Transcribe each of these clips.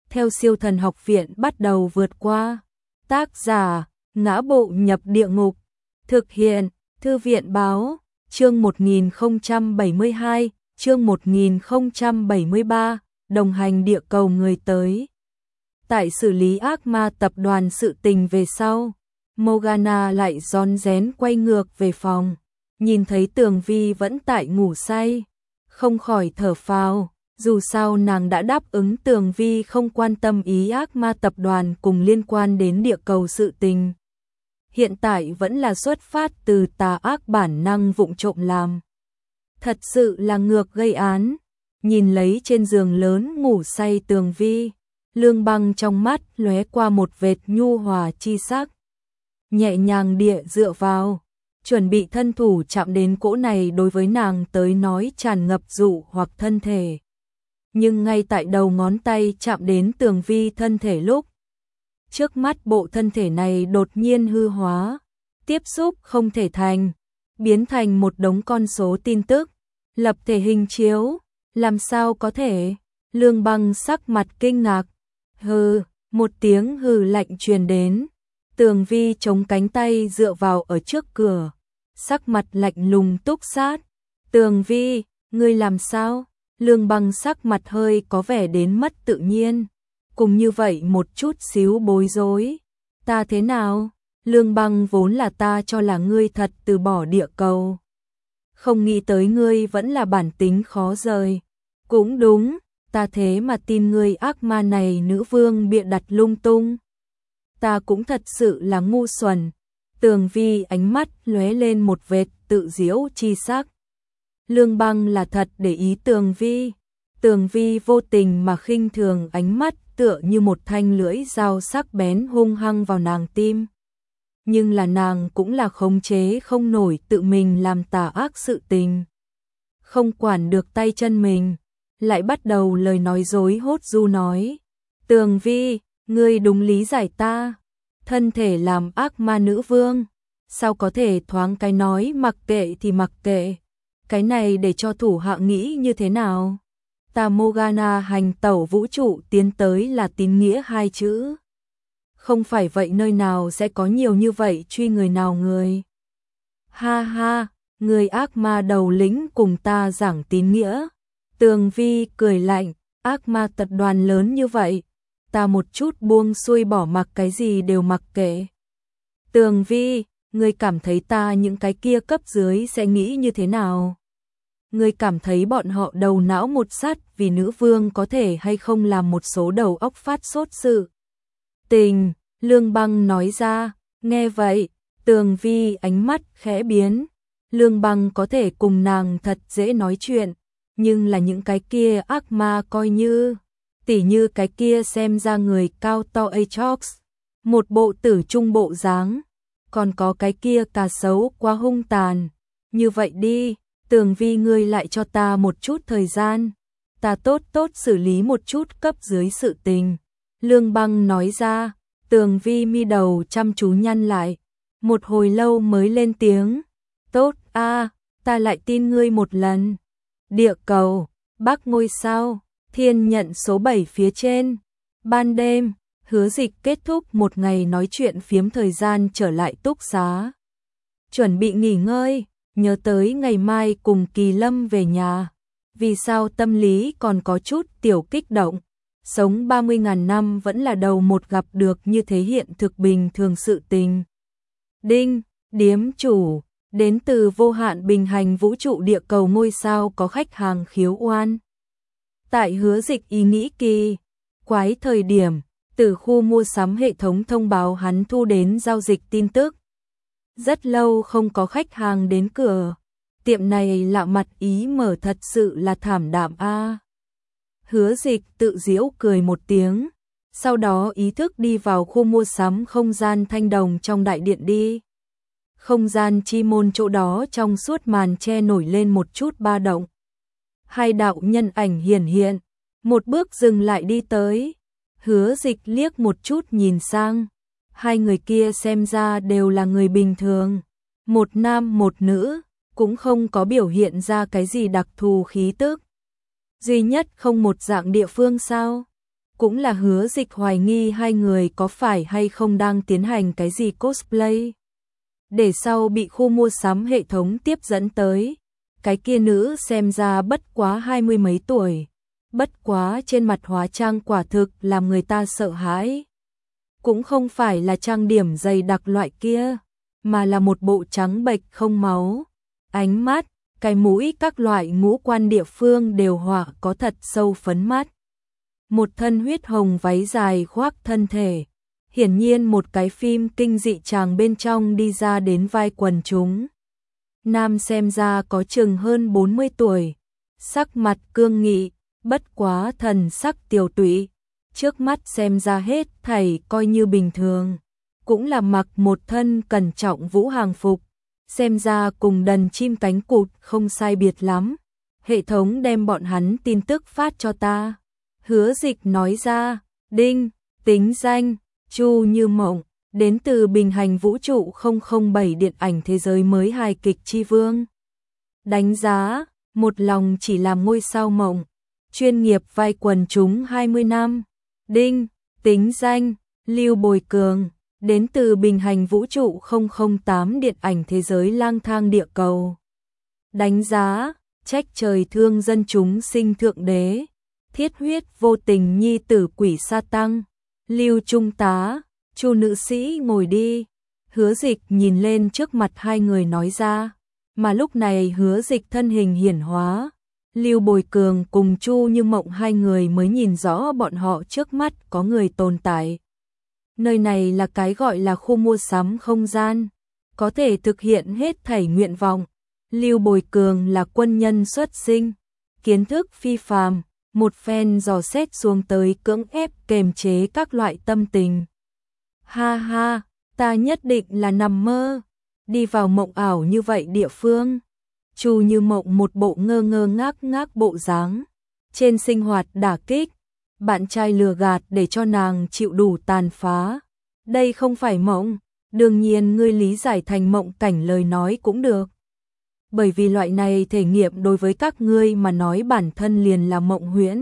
theo Siêu Thần Học Viện bắt đầu vượt qua. Tác giả: Ngã Bộ Nhập Địa Ngục. Thực hiện: Thư viện báo. Chương 1072, chương 1073, đồng hành địa cầu người tới. Tại xử lý ác ma tập đoàn sự tình về sau, Morgana lại rón rén quay ngược về phòng, nhìn thấy Tường Vi vẫn tại ngủ say, không khỏi thở phào, dù sao nàng đã đáp ứng Tường Vi không quan tâm ý ác ma tập đoàn cùng liên quan đến địa cầu sự tình. Hiện tại vẫn là xuất phát từ tà ác bản năng vụng trộm làm. Thật sự là ngược gây án. Nhìn lấy trên giường lớn ngủ say Tường Vi, Lương Băng trong mắt lóe qua một vệt nhu hòa chi sắc. Nhẹ nhàng địa dựa vào, chuẩn bị thân thủ chạm đến cỗ này đối với nàng tới nói tràn ngập dụ hoặc thân thể. Nhưng ngay tại đầu ngón tay chạm đến Tường Vi thân thể lúc, trước mắt bộ thân thể này đột nhiên hư hóa, tiếp xúc không thể thành, biến thành một đống con số tin tức, lập thể hình chiếu, làm sao có thể? Lương Băng sắc mặt kinh ngạc. Hừ, một tiếng hừ lạnh truyền đến. Tường Vi chống cánh tay dựa vào ở trước cửa, sắc mặt lạnh lùng túc sát. Tường Vi, ngươi làm sao? Lương Băng sắc mặt hơi có vẻ đến mất tự nhiên, cùng như vậy một chút xíu bối rối. Ta thế nào? Lương Băng, vốn là ta cho là ngươi thật từ bỏ địa cầu, không nghĩ tới ngươi vẫn là bản tính khó rời. Cũng đúng, ta thế mà tin ngươi ác ma này nữ vương bịa đặt lung tung. Ta cũng thật sự là ngu xuẩn. Tường Vi ánh mắt lóe lên một vệt tự giễu chi sắc. Lương Băng là thật để ý Tường Vi. Tường Vi vô tình mà khinh thường ánh mắt tựa như một thanh lưỡi dao sắc bén hung hăng vào nàng tim. Nhưng là nàng cũng là khống chế không nổi tự mình làm tà ác sự tình. Không quản được tay chân mình, lại bắt đầu lời nói dối hốt du nói. Tường Vi, ngươi đúng lý giải ta. Thân thể làm ác ma nữ vương, sao có thể thoáng cái nói mặc kệ thì mặc kệ. Cái này để cho thủ hạ nghĩ như thế nào? Ta Morgana hành tẩu vũ trụ tiến tới là tín nghĩa hai chữ. Không phải vậy nơi nào sẽ có nhiều như vậy truy người nào người. Ha ha, người ác ma đầu lĩnh cùng ta giảng tín nghĩa. Tường Vi cười lạnh, ác ma tập đoàn lớn như vậy, ta một chút buông xuôi bỏ mặc cái gì đều mặc kệ. Tường Vi, ngươi cảm thấy ta những cái kia cấp dưới sẽ nghĩ như thế nào? Ngươi cảm thấy bọn họ đầu não một sắt vì nữ vương có thể hay không làm một số đầu óc phát sốt sự tình? Lương Băng nói ra. Nghe vậy, Tường Vi ánh mắt khẽ biến. Lương Băng có thể cùng nàng thật dễ nói chuyện, nhưng là những cái kia ác ma coi như, tỉ như cái kia xem ra người cao to Atrox, một bộ tử trung bộ dáng, còn có cái kia cà xấu quá hung tàn. Như vậy đi, Tường Vi, ngươi lại cho ta một chút thời gian, ta tốt tốt xử lý một chút cấp dưới sự tình. Lương Băng nói ra. Tường Vi mi đầu chăm chú nhăn lại, một hồi lâu mới lên tiếng. Tốt a, ta lại tin ngươi một lần. Địa cầu, Bắc ngôi sao, thiên nhận số 7 phía trên. Ban đêm, Hứa Dịch kết thúc một ngày nói chuyện phiếm thời gian trở lại túc xá. Chuẩn bị nghỉ ngơi, nhớ tới ngày mai cùng Kỳ Lâm về nhà. Vì sao tâm lý còn có chút tiểu kích động. Sống 30.000 năm vẫn là đầu một gặp được như thế hiện thực bình thường sự tình. Đinh, điếm chủ, đến từ vô hạn bình hành vũ trụ địa cầu ngôi sao có khách hàng khiếu oan. Tại Hứa Dịch ý nghĩ kỳ quái thời điểm, từ khu mua sắm hệ thống thông báo hắn thu đến giao dịch tin tức. Rất lâu không có khách hàng đến cửa, tiệm này lạ mặt ý mở thật sự là thảm đạm a. Hứa Dịch tự giễu cười một tiếng, sau đó ý thức đi vào khu mua sắm không gian thanh đồng trong đại điện đi. Không gian chi môn chỗ đó trong suốt màn che nổi lên một chút ba động. Hai đạo nhân ảnh hiển hiện, một bước dừng lại đi tới. Hứa Dịch liếc một chút nhìn sang, hai người kia xem ra đều là người bình thường, một nam một nữ, cũng không có biểu hiện ra cái gì đặc thù khí tức. Duy nhất không một dạng địa phương sao? Cũng là Hứa Dịch hoài nghi hai người có phải hay không đang tiến hành cái gì cosplay. Để sau bị khu mua sắm hệ thống tiếp dẫn tới. Cái kia nữ xem ra bất quá 20 mấy tuổi. Bất quá trên mặt hóa trang quả thực làm người ta sợ hãi. Cũng không phải là trang điểm dày đặc loại kia, mà là một bộ trắng bệch không máu. Ánh mắt, cái mũi các loại ngũ quan địa phương đều họa có thật sâu phấn mắt. Một thân huyết hồng váy dài khoác thân thể. Hiển nhiên một cái phim kinh dị chàng bên trong đi ra đến vai quần chúng. Nam xem ra có chừng hơn 40 tuổi. Sắc mặt cương nghị, bất quá thần sắc tiều tụy. Trước mắt xem ra hết thảy coi như bình thường. Cũng là mặc một thân cẩn trọng vũ hàng phục. Xem ra cùng đần chim cánh cụt không sai biệt lắm. Hệ thống đem bọn hắn tin tức phát cho ta. Hứa Dịch nói ra, đinh, tính danh, Chu Như Mộng, đến từ Bình Hành Vũ trụ 007 điện ảnh thế giới mới hài kịch chi vương. Đánh giá, một lòng chỉ làm ngôi sao mộng, chuyên nghiệp vai quần chúng 20 năm. Đinh, tính danh, Lưu Bồi Cường, đến từ Bình Hành Vũ trụ 008 điện ảnh thế giới lang thang địa cầu. Đánh giá, trách trời thương dân chúng sinh thượng đế, thiết huyết vô tình nhi tử quỷ sa tăng. Lưu Trung tá, Chu nữ sĩ ngồi đi. Hứa Dịch nhìn lên trước mặt hai người nói ra, mà lúc này Hứa Dịch thân hình hiển hóa. Lưu Bồi Cường cùng Chu Như Mộng hai người mới nhìn rõ bọn họ trước mắt có người tồn tại. Nơi này là cái gọi là khu mua sắm không gian, có thể thực hiện hết thảy nguyện vọng. Lưu Bồi Cường là quân nhân xuất sinh, kiến thức phi phàm, một phen dò xét xuống tới cưỡng ép kềm chế các loại tâm tình. Ha ha, ta nhất định là nằm mơ, đi vào mộng ảo như vậy địa phương. Chu Như Mộng một bộ ngơ ngơ ngác ngác bộ dáng, trên sinh hoạt đả kích, bạn trai lừa gạt để cho nàng chịu đủ tàn phá. Đây không phải mộng, đương nhiên ngươi lý giải thành mộng cảnh lời nói cũng được. Bởi vì loại này thể nghiệm đối với các ngươi mà nói bản thân liền là mộng huyễn.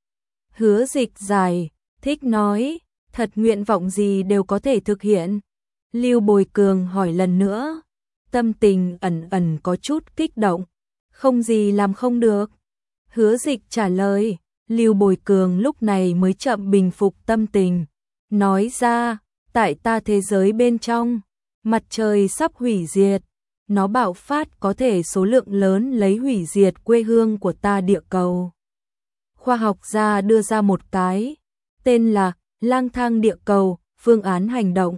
Hứa Dịch dài, thích nói, thật nguyện vọng gì đều có thể thực hiện. Lưu Bồi Cường hỏi lần nữa, tâm tình ẩn ẩn có chút kích động, không gì làm không được. Hứa Dịch trả lời, Lưu Bồi Cường lúc này mới chậm bình phục tâm tình, nói ra, tại ta thế giới bên trong, mặt trời sắp hủy diệt, nó bạo phát có thể số lượng lớn lấy hủy diệt quê hương của ta địa cầu. Khoa học gia đưa ra một cái, tên là lang thang địa cầu, phương án hành động.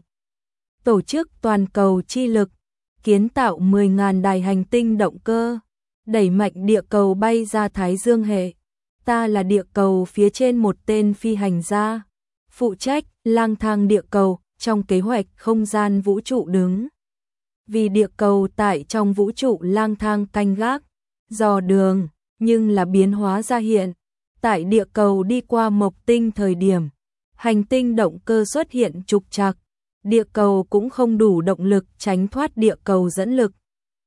Tổ chức toàn cầu chi lực, kiến tạo 10.000 đài hành tinh động cơ, đẩy mạnh địa cầu bay ra Thái Dương hệ. Ta là địa cầu phía trên một tên phi hành gia, phụ trách lang thang địa cầu trong kế hoạch không gian vũ trụ đứng. Vì địa cầu tại trong vũ trụ lang thang canh gác, dò đường, nhưng là biến hóa ra hiện. Tại địa cầu đi qua Mộc Tinh thời điểm, hành tinh động cơ xuất hiện trục trặc, địa cầu cũng không đủ động lực tránh thoát địa cầu dẫn lực.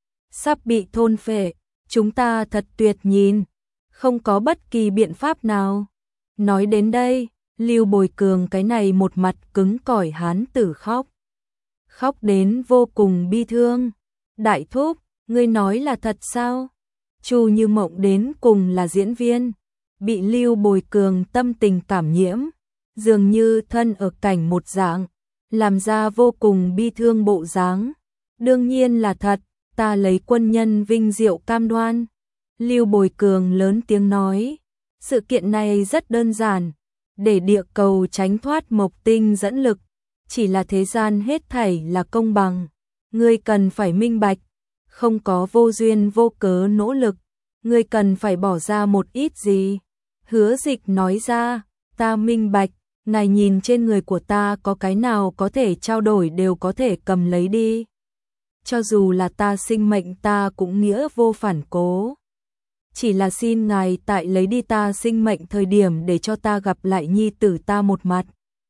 Sắp bị thôn phệ, chúng ta thật tuyệt nhìn, không có bất kỳ biện pháp nào. Nói đến đây, Lưu Bồi Cường cái này một mặt cứng cỏi hán tử khóc. Khóc đến vô cùng bi thương. Đại thúc, ngươi nói là thật sao? Chu Như Mộng đến cùng là diễn viên, bị Lưu Bồi Cường tâm tình cảm nhiễm, dường như thân ở cảnh một dạng, làm ra vô cùng bi thương bộ dáng. Đương nhiên là thật, ta lấy quân nhân vinh diệu cam đoan. Lưu Bồi Cường lớn tiếng nói, sự kiện này rất đơn giản, để địa cầu tránh thoát Mộc Tinh dẫn lực, chỉ là thế gian hết thảy là công bằng, ngươi cần phải minh bạch, không có vô duyên vô cớ nỗ lực, ngươi cần phải bỏ ra một ít gì. Hứa Dịch nói ra, ta minh bạch, ngài nhìn trên người của ta có cái nào có thể trao đổi đều có thể cầm lấy đi. Cho dù là ta sinh mệnh ta cũng nghĩa vô phản cố. Chỉ là xin ngài tại lấy đi ta sinh mệnh thời điểm để cho ta gặp lại nhi tử ta một mặt.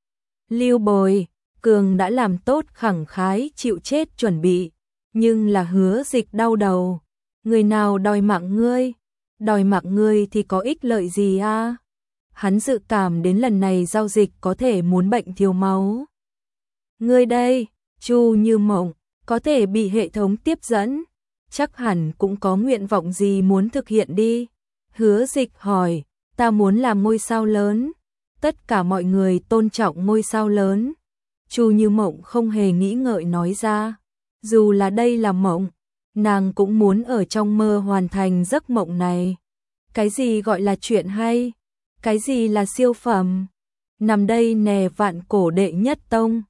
Lưu Bồi Cường đã làm tốt khẳng khái chịu chết chuẩn bị, nhưng là Hứa Dịch đau đầu. Người nào đòi mạng ngươi? Đòi mạng ngươi thì có ích lợi gì a? hắn dự cảm đến lần này giao dịch có thể muốn bệnh thiếu máu. Ngươi đây, Chu Như Mộng, có thể bị hệ thống tiếp dẫn, chắc hẳn cũng có nguyện vọng gì muốn thực hiện đi. Hứa Dịch hỏi, ta muốn làm ngôi sao lớn, tất cả mọi người tôn trọng ngôi sao lớn. Chu Như Mộng không hề nghĩ ngợi nói ra, dù là đây là mộng, nàng cũng muốn ở trong mơ hoàn thành giấc mộng này. Cái gì gọi là chuyện hay? Cái gì là siêu phẩm? Nằm đây nè Vạn Cổ đệ nhất tông,